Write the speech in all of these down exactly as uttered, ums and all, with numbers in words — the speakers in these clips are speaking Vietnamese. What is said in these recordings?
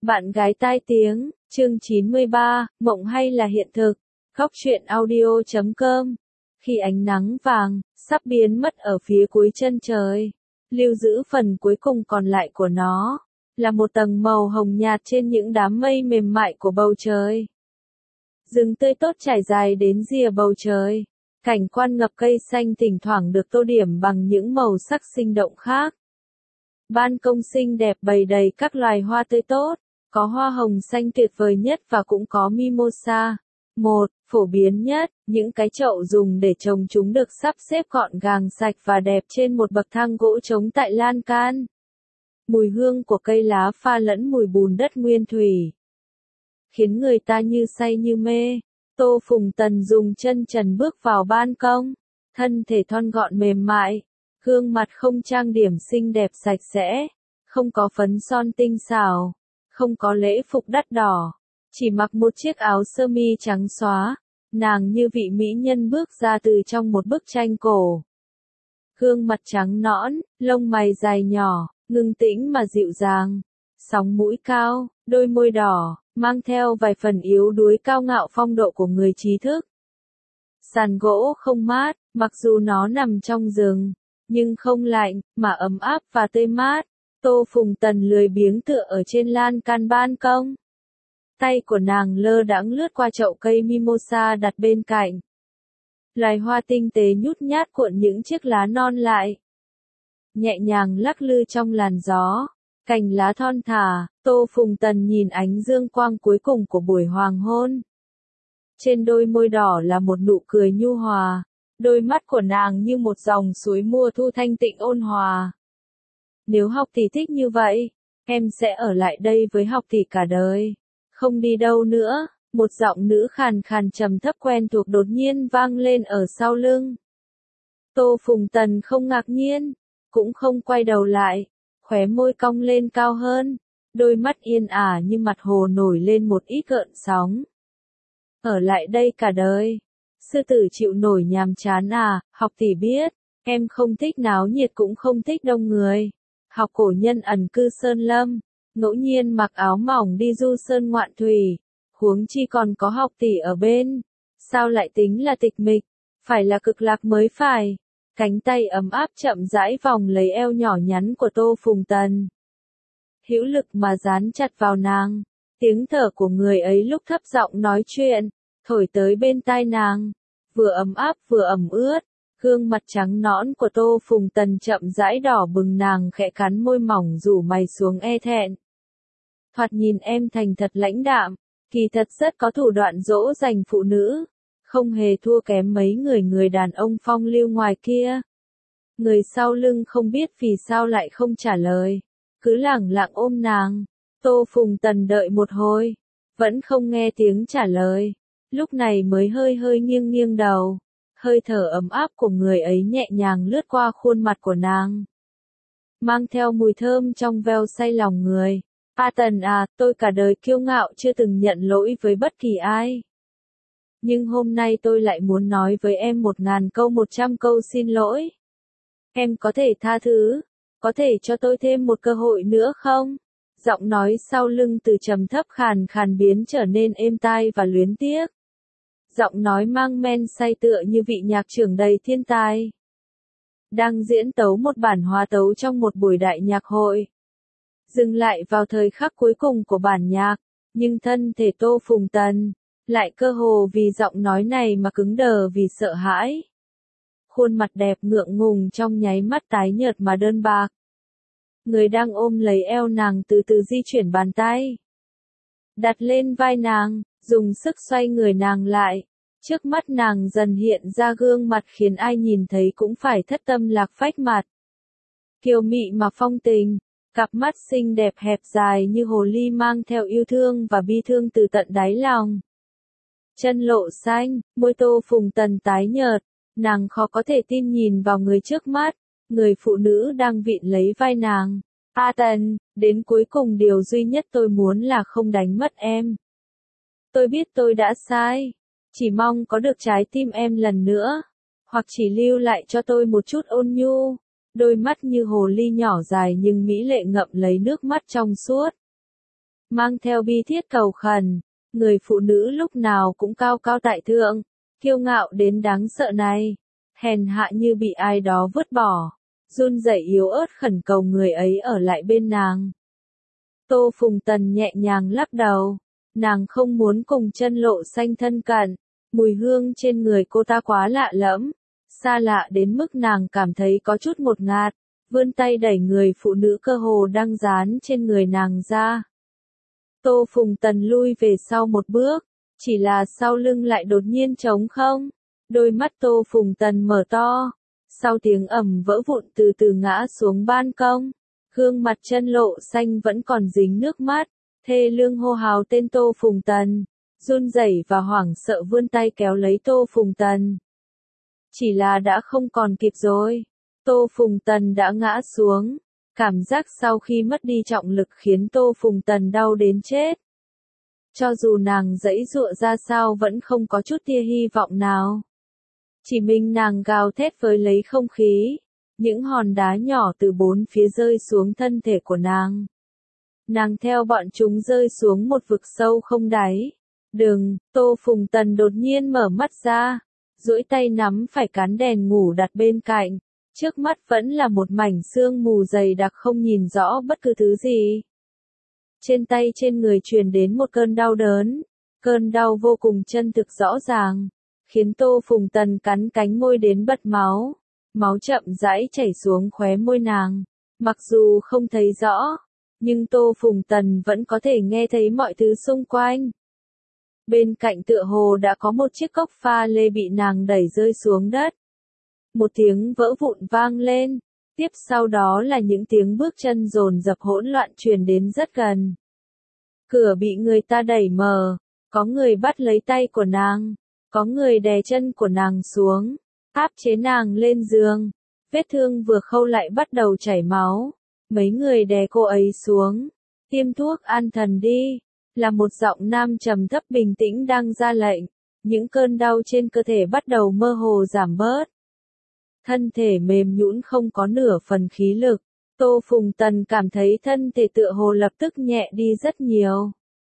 Bạn gái tai tiếng, chương chín mươi ba, mộng hay là hiện thực? Góc truyện audio chấm com. Khi ánh nắng vàng, sắp biến mất ở phía cuối chân trời, lưu giữ phần cuối cùng còn lại của nó, là một tầng màu hồng nhạt trên những đám mây mềm mại của bầu trời. Rừng tươi tốt trải dài đến rìa bầu trời, cảnh quan ngập cây xanh thỉnh thoảng được tô điểm bằng những màu sắc sinh động khác. Ban công xinh đẹp bày đầy các loài hoa tươi tốt, có hoa hồng xanh tuyệt vời nhất và cũng có mimosa. Một, phổ biến nhất, những cái chậu dùng để trồng chúng được sắp xếp gọn gàng sạch và đẹp trên một bậc thang gỗ trống tại lan can. Mùi hương của cây lá pha lẫn mùi bùn đất nguyên thủy, khiến người ta như say như mê. Tô Phùng Tần dùng chân trần bước vào ban công, thân thể thon gọn mềm mại, gương mặt không trang điểm xinh đẹp sạch sẽ, không có phấn son tinh xảo, không có lễ phục đắt đỏ, chỉ mặc một chiếc áo sơ mi trắng xóa, nàng như vị mỹ nhân bước ra từ trong một bức tranh cổ. Gương mặt trắng nõn, lông mày dài nhỏ, ngưng tĩnh mà dịu dàng, sóng mũi cao, đôi môi đỏ, mang theo vài phần yếu đuối cao ngạo phong độ của người trí thức. Sàn gỗ không mát, mặc dù nó nằm trong rừng, nhưng không lạnh, mà ấm áp và tươi mát. Tô Phùng Tần lười biếng tựa ở trên lan can ban công. Tay của nàng lơ đãng lướt qua chậu cây mimosa đặt bên cạnh. Loài hoa tinh tế nhút nhát cuộn những chiếc lá non lại, nhẹ nhàng lắc lư trong làn gió. Cành lá thon thả, Tô Phùng Tần nhìn ánh dương quang cuối cùng của buổi hoàng hôn. Trên đôi môi đỏ là một nụ cười nhu hòa, đôi mắt của nàng như một dòng suối mùa thu thanh tịnh ôn hòa. Nếu Học Tỷ thích như vậy, em sẽ ở lại đây với Học Tỷ cả đời, không đi đâu nữa. Một giọng nữ khàn khàn trầm thấp quen thuộc đột nhiên vang lên ở sau lưng. Tô Phùng Tần không ngạc nhiên, cũng không quay đầu lại, khóe môi cong lên cao hơn, đôi mắt yên ả như mặt hồ nổi lên một ít gợn sóng. Ở lại đây cả đời, sư tử chịu nổi nhàm chán à? Học Tỷ biết, em không thích náo nhiệt cũng không thích đông người. Học cổ nhân ẩn cư sơn lâm, ngẫu nhiên mặc áo mỏng đi du sơn ngoạn thủy, huống chi còn có Học Tỷ ở bên, sao lại tính là tịch mịch, phải là cực lạc mới phải. Cánh tay ấm áp chậm rãi vòng lấy eo nhỏ nhắn của Tô Phùng Tần, hữu lực mà dán chặt vào nàng. Tiếng thở của người ấy lúc thấp giọng nói chuyện, thổi tới bên tai nàng, vừa ấm áp vừa ẩm ướt. Gương mặt trắng nõn của Tô Phùng Tần chậm rãi đỏ bừng, nàng khẽ cắn môi mỏng rủ mày xuống e thẹn. Thoạt nhìn em thành thật lãnh đạm, kỳ thật rất có thủ đoạn dỗ dành phụ nữ, không hề thua kém mấy người người đàn ông phong lưu ngoài kia. Người sau lưng không biết vì sao lại không trả lời, cứ lẳng lặng ôm nàng. Tô Phùng Tần đợi một hồi, vẫn không nghe tiếng trả lời, lúc này mới hơi hơi nghiêng nghiêng đầu. Hơi thở ấm áp của người ấy nhẹ nhàng lướt qua khuôn mặt của nàng, mang theo mùi thơm trong veo say lòng người. A Tần à, tôi cả đời kiêu ngạo chưa từng nhận lỗi với bất kỳ ai. Nhưng hôm nay tôi lại muốn nói với em một ngàn câu một trăm câu xin lỗi. Em có thể tha thứ, có thể cho tôi thêm một cơ hội nữa không? Giọng nói sau lưng từ trầm thấp khàn khàn biến trở nên êm tai và luyến tiếc. Giọng nói mang men say tựa như vị nhạc trưởng đầy thiên tài, đang diễn tấu một bản hòa tấu trong một buổi đại nhạc hội. Dừng lại vào thời khắc cuối cùng của bản nhạc, nhưng thân thể Tô Phùng Tần lại cơ hồ vì giọng nói này mà cứng đờ vì sợ hãi. Khuôn mặt đẹp ngượng ngùng trong nháy mắt tái nhợt mà đơn bạc. Người đang ôm lấy eo nàng từ từ di chuyển bàn tay, đặt lên vai nàng, dùng sức xoay người nàng lại. Trước mắt nàng dần hiện ra gương mặt khiến ai nhìn thấy cũng phải thất tâm lạc phách mặt. Kiều mị mà phong tình, cặp mắt xinh đẹp hẹp dài như hồ ly mang theo yêu thương và bi thương từ tận đáy lòng. Chân lộ xanh, môi Tô Phùng Tần tái nhợt, nàng khó có thể tin nhìn vào người trước mắt, người phụ nữ đang vịn lấy vai nàng. A Tần, đến cuối cùng điều duy nhất tôi muốn là không đánh mất em. Tôi biết tôi đã sai, chỉ mong có được trái tim em lần nữa, hoặc chỉ lưu lại cho tôi một chút ôn nhu. Đôi mắt như hồ ly nhỏ dài nhưng mỹ lệ ngậm lấy nước mắt trong suốt. mang theo bi thiết cầu khẩn. Người phụ nữ lúc nào cũng cao cao tại thượng, kiêu ngạo đến đáng sợ này, hèn hạ như bị ai đó vứt bỏ, run rẩy yếu ớt khẩn cầu người ấy ở lại bên nàng. Tô Phùng Tần nhẹ nhàng lắc đầu, nàng không muốn cùng Chân Lộ Xanh thân cận, mùi hương trên người cô ta quá lạ lẫm, xa lạ đến mức nàng cảm thấy có chút ngột ngạt, vươn tay đẩy người phụ nữ cơ hồ đang dán trên người nàng ra. Tô Phùng Tần lui về sau một bước, chỉ là sau lưng lại đột nhiên trống không, đôi mắt Tô Phùng Tần mở to, sau tiếng ầm vỡ vụn từ từ ngã xuống ban công, gương mặt Chân Lộ Xanh vẫn còn dính nước mắt, thê lương hô hào tên Tô Phùng Tần, run rẩy và hoảng sợ vươn tay kéo lấy Tô Phùng Tần. Chỉ là đã không còn kịp rồi, Tô Phùng Tần đã ngã xuống. Cảm giác sau khi mất đi trọng lực khiến Tô Phùng Tần đau đến chết. Cho dù nàng giãy giụa ra sao vẫn không có chút tia hy vọng nào. Chỉ mình nàng gào thét với lấy không khí, những hòn đá nhỏ từ bốn phía rơi xuống thân thể của nàng. Nàng theo bọn chúng rơi xuống một vực sâu không đáy. Đừng, Tô Phùng Tần đột nhiên mở mắt ra, duỗi tay nắm phải cán đèn ngủ đặt bên cạnh. Trước mắt vẫn là một mảnh sương mù dày đặc không nhìn rõ bất cứ thứ gì. Trên tay trên người truyền đến một cơn đau đớn, cơn đau vô cùng chân thực rõ ràng, khiến Tô Phùng Tần cắn cánh môi đến bật máu, máu chậm rãi chảy xuống khóe môi nàng. Mặc dù không thấy rõ, nhưng Tô Phùng Tần vẫn có thể nghe thấy mọi thứ xung quanh. Bên cạnh tựa hồ đã có một chiếc cốc pha lê bị nàng đẩy rơi xuống đất. Một tiếng vỡ vụn vang lên, tiếp sau đó là những tiếng bước chân dồn dập hỗn loạn truyền đến rất gần. Cửa bị người ta đẩy mở, có người bắt lấy tay của nàng, có người đè chân của nàng xuống, áp chế nàng lên giường, vết thương vừa khâu lại bắt đầu chảy máu, mấy người đè cô ấy xuống, tiêm thuốc an thần đi, là một giọng nam trầm thấp bình tĩnh đang ra lệnh, những cơn đau trên cơ thể bắt đầu mơ hồ giảm bớt. Thân thể mềm nhũn không có nửa phần khí lực, Tô Phùng Tần cảm thấy thân thể tựa hồ lập tức nhẹ đi rất nhiều.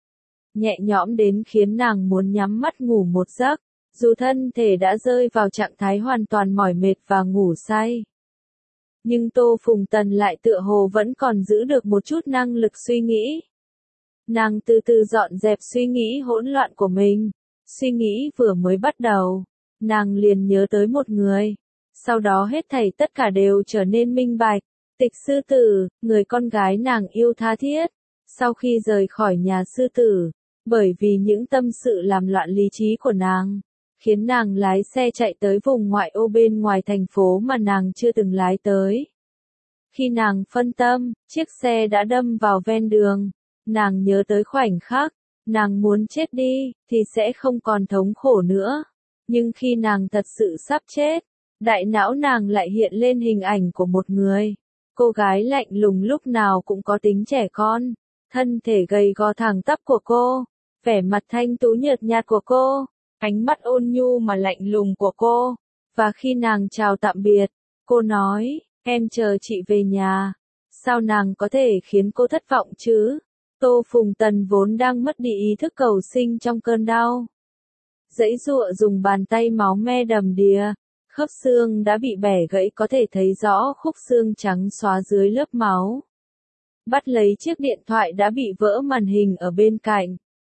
Nhẹ nhõm đến khiến nàng muốn nhắm mắt ngủ một giấc, dù thân thể đã rơi vào trạng thái hoàn toàn mỏi mệt và ngủ say. Nhưng Tô Phùng Tần lại tựa hồ vẫn còn giữ được một chút năng lực suy nghĩ. Nàng từ từ dọn dẹp suy nghĩ hỗn loạn của mình, suy nghĩ vừa mới bắt đầu, nàng liền nhớ tới một người. Sau đó hết thảy tất cả đều trở nên minh bạch. Tịch sư tử, người con gái nàng yêu tha thiết, sau khi rời khỏi nhà sư tử, bởi vì những tâm sự làm loạn lý trí của nàng, khiến nàng lái xe chạy tới vùng ngoại ô bên ngoài thành phố mà nàng chưa từng lái tới. Khi nàng phân tâm, chiếc xe đã đâm vào ven đường, nàng nhớ tới khoảnh khắc, nàng muốn chết đi, thì sẽ không còn thống khổ nữa. Nhưng khi nàng thật sự sắp chết, đại não nàng lại hiện lên hình ảnh của một người, cô gái lạnh lùng lúc nào cũng có tính trẻ con, thân thể gầy gò thẳng tắp của cô, vẻ mặt thanh tú nhợt nhạt của cô, ánh mắt ôn nhu mà lạnh lùng của cô, và khi nàng chào tạm biệt, cô nói, em chờ chị về nhà, sao nàng có thể khiến cô thất vọng chứ? Tô Phùng Tần vốn đang mất đi ý thức cầu sinh trong cơn đau. Giãy giụa dùng bàn tay máu me đầm đìa. Khớp xương đã bị bẻ gãy có thể thấy rõ khúc xương trắng xóa dưới lớp máu. Bắt lấy chiếc điện thoại đã bị vỡ màn hình ở bên cạnh.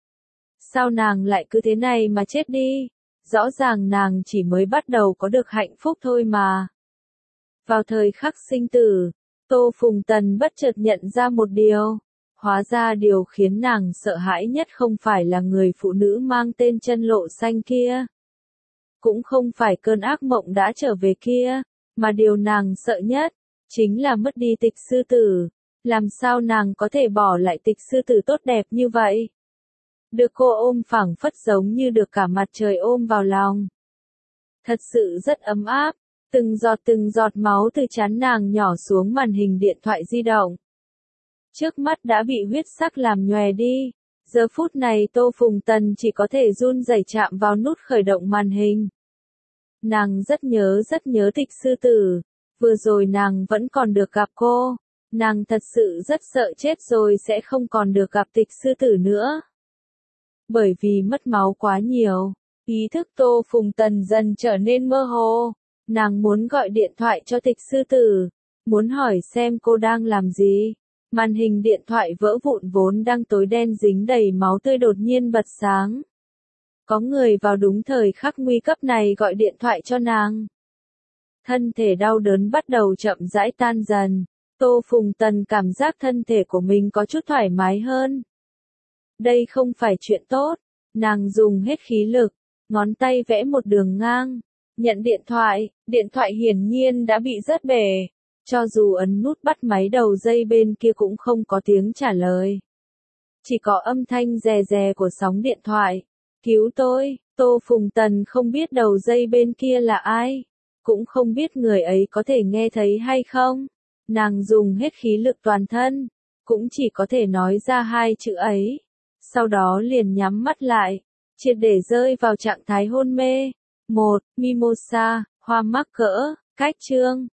Sao nàng lại cứ thế này mà chết đi? Rõ ràng nàng chỉ mới bắt đầu có được hạnh phúc thôi mà. Vào thời khắc sinh tử, Tô Phùng Tần bất chợt nhận ra một điều. Hóa ra điều khiến nàng sợ hãi nhất không phải là người phụ nữ mang tên Chân Lộ Xanh kia. Cũng không phải cơn ác mộng đã trở về kia, mà điều nàng sợ nhất, chính là mất đi Tịch sư tử. Làm sao nàng có thể bỏ lại Tịch sư tử tốt đẹp như vậy? Được cô ôm phẳng phất giống như được cả mặt trời ôm vào lòng. Thật sự rất ấm áp, từng giọt từng giọt máu từ trán nàng nhỏ xuống màn hình điện thoại di động. Trước mắt đã bị huyết sắc làm nhòe đi. Giờ phút này Tô Phùng Tần chỉ có thể run rẩy chạm vào nút khởi động màn hình. Nàng rất nhớ rất nhớ Tịch sư tử. Vừa rồi nàng vẫn còn được gặp cô. Nàng thật sự rất sợ chết rồi sẽ không còn được gặp Tịch sư tử nữa. Bởi vì mất máu quá nhiều, ý thức Tô Phùng Tần dần trở nên mơ hồ. Nàng muốn gọi điện thoại cho Tịch sư tử, muốn hỏi xem cô đang làm gì. Màn hình điện thoại vỡ vụn vốn đang tối đen dính đầy máu tươi đột nhiên bật sáng. Có người vào đúng thời khắc nguy cấp này gọi điện thoại cho nàng. Thân thể đau đớn bắt đầu chậm rãi tan dần. Tô Phùng Tần cảm giác thân thể của mình có chút thoải mái hơn. Đây không phải chuyện tốt. Nàng dùng hết khí lực, ngón tay vẽ một đường ngang. Nhận điện thoại, điện thoại hiển nhiên đã bị rớt bể. Cho dù ấn nút bắt máy đầu dây bên kia cũng không có tiếng trả lời. Chỉ có âm thanh rè rè của sóng điện thoại. Cứu tôi, Tô Phùng Tần không biết đầu dây bên kia là ai. Cũng không biết người ấy có thể nghe thấy hay không. Nàng dùng hết khí lực toàn thân, cũng chỉ có thể nói ra hai chữ ấy. Sau đó liền nhắm mắt lại, triệt để rơi vào trạng thái hôn mê. một. Mimosa, hoa mắc cỡ, cách chương.